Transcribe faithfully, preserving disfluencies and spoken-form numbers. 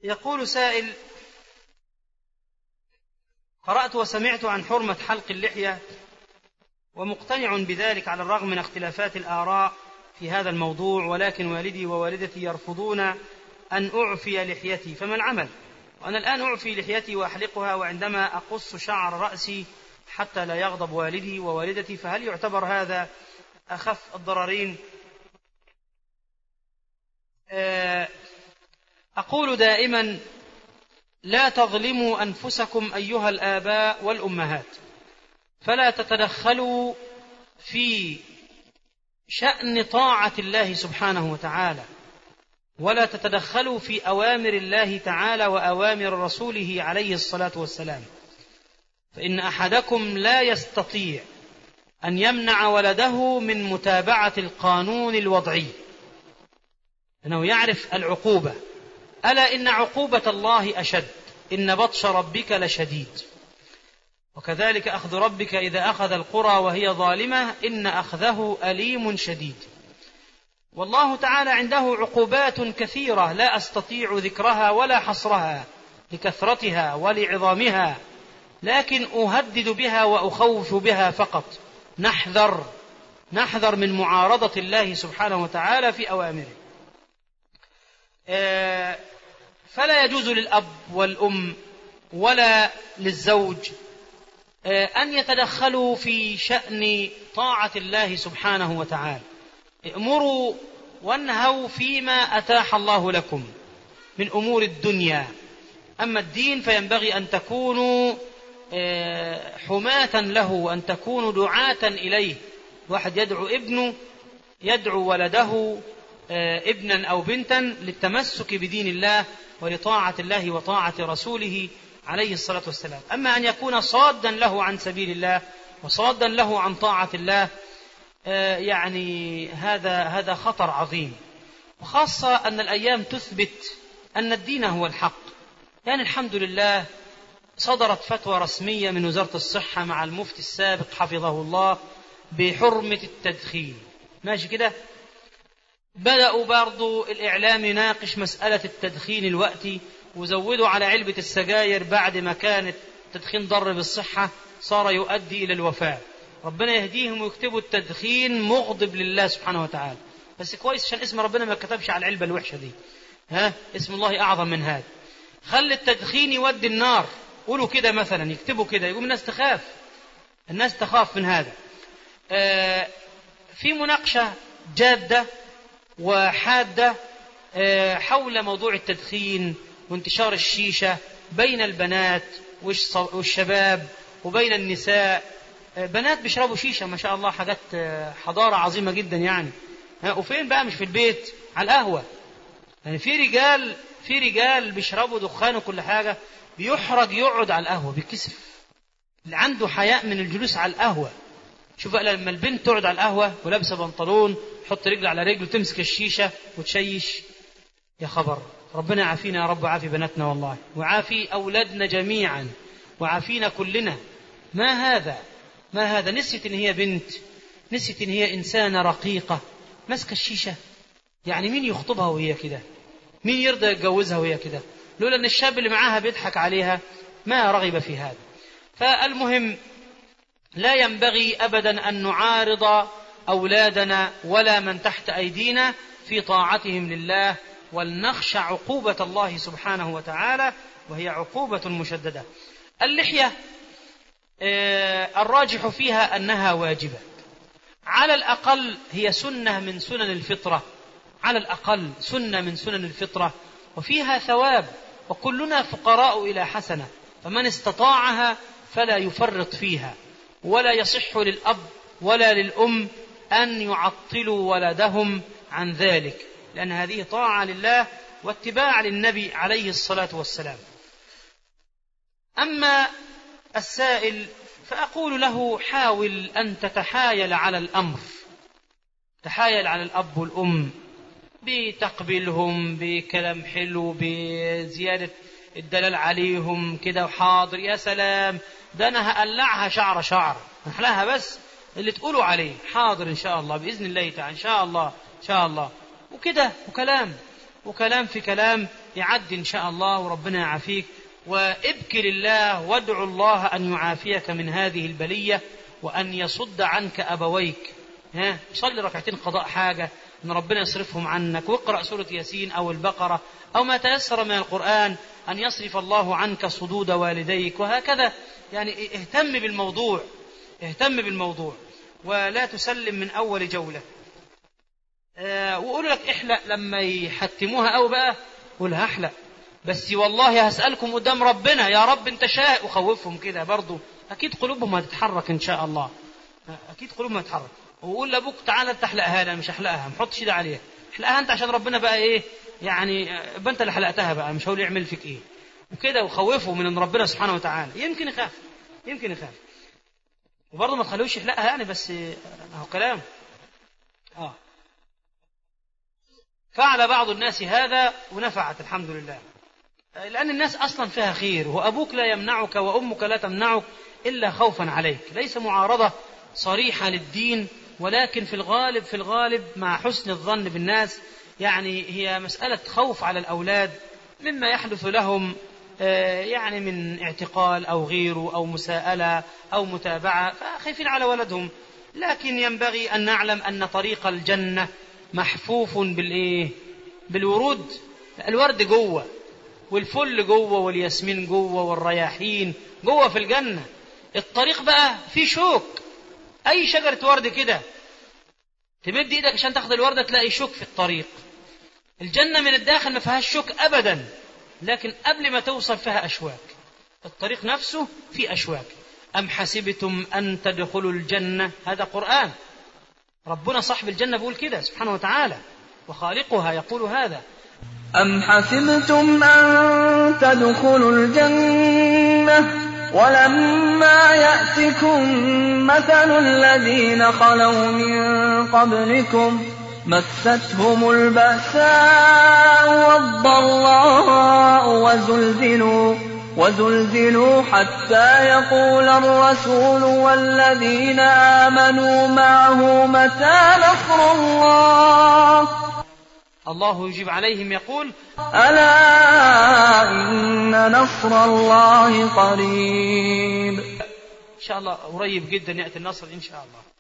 يقول سائل: قرأت وسمعت عن حرمة حلق اللحية ومقتنع بذلك على الرغم من اختلافات الآراء في هذا الموضوع، ولكن والدي ووالدتي يرفضون أن أعفي لحيتي، فما العمل؟ وأنا الآن أعفي لحيتي وأحلقها، وعندما أقص شعر رأسي حتى لا يغضب والدي ووالدتي، فهل يعتبر هذا أخف الضررين؟ أقول دائما: لا تظلموا أنفسكم أيها الآباء والأمهات، فلا تتدخلوا في شأن طاعة الله سبحانه وتعالى، ولا تتدخلوا في أوامر الله تعالى وأوامر رسوله عليه الصلاة والسلام، فإن أحدكم لا يستطيع أن يمنع ولده من متابعة القانون الوضعي، لأنه يعرف العقوبة. ألا إن عقوبة الله أشد، إن بطش ربك لشديد، وكذلك أخذ ربك إذا أخذ القرى وهي ظالمة إن أخذه أليم شديد. والله تعالى عنده عقوبات كثيرة لا أستطيع ذكرها ولا حصرها لكثرتها ولعظامها، لكن أهدد بها وأخوف بها فقط. نحذر نحذر من معارضة الله سبحانه وتعالى في أوامره. فلا يجوز للأب والأم ولا للزوج أن يتدخلوا في شأن طاعة الله سبحانه وتعالى. ائمروا وانهوا فيما أتاح الله لكم من أمور الدنيا، أما الدين فينبغي أن تكونوا حماة له وأن تكونوا دعاة إليه. واحد يدعو ابنه يدعو ولده ابنا أو بنتا للتمسك بدين الله ولطاعة الله وطاعة رسوله عليه الصلاة والسلام. أما أن يكون صادا له عن سبيل الله وصادا له عن طاعة الله، يعني هذا هذا خطر عظيم، وخاصة أن الأيام تثبت أن الدين هو الحق. يعني الحمد لله صدرت فتوى رسمية من وزارة الصحة مع المفتي السابق حفظه الله بحرمة التدخين، ماشي كده. بدأوا برضو الإعلام يناقش مسألة التدخين الوقتي، وزودوا على علبة السجاير بعد ما كانت التدخين ضر بالصحة صار يؤدي إلى الوفاة. ربنا يهديهم ويكتبوا التدخين مغضب لله سبحانه وتعالى، بس كويس عشان اسم ربنا ما كتبش على العلبة الوحشة دي، ها اسم الله أعظم من هذا. خلي التدخين يودي النار، قولوا كده مثلا، يكتبوا كده، يقوم الناس تخاف، الناس تخاف من هذا. آه في مناقشة جادة وحادة آه حول موضوع التدخين وانتشار الشيشة بين البنات والشباب وبين النساء. آه بنات بيشربوا شيشة ما شاء الله، حاجات آه حضارة عظيمة جدا يعني. آه وفين بقى؟ مش في البيت، على القهوة. يعني في رجال في رجال بيشربوا دخان وكل حاجة، بيحرج يقعد على القهوة، بيكسف، اللي عنده حياء من الجلوس على القهوة. شوف بقى لما البنت تقعد على القهوة ولابسة بنطلون، تحط رجل على رجل وتمسك الشيشة وتشيش، يا خبر. ربنا يعافينا يا رب، وعافي بناتنا والله، وعافي أولادنا جميعا، وعافينا كلنا. ما هذا ما هذا نسيت إن هي بنت، نسيت إن هي إنسانة رقيقة، ماسكة الشيشة. يعني مين يخطبها وهي كده؟ مين يرضى يتجوزها وهي كده؟ لولا أن الشاب اللي معاها بيضحك عليها ما رغب في هذا. فالمهم لا ينبغي أبدا أن نعارض أولادنا ولا من تحت أيدينا في طاعتهم لله، ولنخشى عقوبة الله سبحانه وتعالى، وهي عقوبة مشددة. اللحية الراجح فيها أنها واجبة، على الأقل هي سنة من سنن الفطرة، على الأقل سنة من سنن الفطرة، وفيها ثواب، وكلنا فقراء إلى حسنة، فمن استطاعها فلا يفرط فيها. ولا يصح للأب ولا للأم أن يعطلوا ولدهم عن ذلك، لأن هذه طاعة لله واتباع للنبي عليه الصلاة والسلام. أما السائل فأقول له: حاول أن تتحايل على الأمر، تحايل على الأب والأم بتقبلهم بكلام حلو، بزيادة الدلال عليهم كده، وحاضر يا سلام، ده أنا هقلعها شعر شعر، نحلها بس اللي تقولوا عليه، حاضر إن شاء الله بإذن الله تعالى، إن شاء الله إن شاء الله، وكده وكلام. وكلام في كلام يعدي إن شاء الله وربنا يعافيك. وابكي لله وادعو الله أن يعافيك من هذه البلية وأن يصد عنك أبويك. ها صلي ركعتين قضاء حاجة أن ربنا يصرفهم عنك، واقرأ سورة ياسين أو البقرة أو ما تيسر من القرآن أن يصرف الله عنك صدود والديك، وهكذا. يعني اهتم بالموضوع، اهتم بالموضوع ولا تسلم من أول جولة. أه وقول لك احلق لما يحتموها أو بقى قول هحلق، بس والله هسألكم قدام ربنا يا رب انت شاء، وخوفهم كده برضو، أكيد قلوبهم هتتحرك إن شاء الله، أكيد قلوبهم هتتحرك. وقول لأبوك تعالى انت احلقها، لا مش احلقها، ما حطش ايدي عليها، احلقها انت عشان ربنا بقى ايه يعني، يبقى انت اللي حلقتها بقى، مش هو اللي يعمل فيك ايه وكده. وخوفه من ربنا سبحانه وتعالى، يمكن يخاف يمكن يخاف وبرضه ما تخلوش يحلقها يعني، بس هو كلام. اه فعل بعض الناس هذا ونفعت الحمد لله، لأن الناس أصلا فيها خير، وأبوك لا يمنعك وأمك لا تمنعك إلا خوفا عليك، ليس معارضة صريحة للدين، ولكن في الغالب في الغالب مع حسن الظن بالناس، يعني هي مسألة خوف على الأولاد مما يحدث لهم يعني من اعتقال أو غيره أو مساءلة أو متابعة، فخايفين على ولدهم. لكن ينبغي أن نعلم أن طريق الجنة محفوف بالإيه؟ بالورود. الورد جوه، والفل جوه، والياسمين جوه، والرياحين جوه في الجنة. الطريق بقى فيه شوك، أي شجرة ورد كده تمد إيدك عشان تاخد الوردة تلاقي شوك في الطريق. الجنة من الداخل ما فيهاش شوك أبدا، لكن قبل ما توصل فيها أشواك، الطريق نفسه فيه أشواك. أم حسبتم أن تدخلوا الجنة، هذا قرآن، ربنا صاحب الجنة بيقول كده سبحانه وتعالى، وخالقها يقول هذا. أم حسبتم أن تدخلوا الجنة ولما يأتكم مثل الذين خلوا من قبلكم مستهم البأساء والضراء وزلزلوا, وزلزلوا حتى يقول الرسول والذين آمنوا معه متى نصر الله. الله يجيب عليهم يقول ألا إن نصر الله قريب. إن شاء الله قريب جدا يأتي النصر إن شاء الله.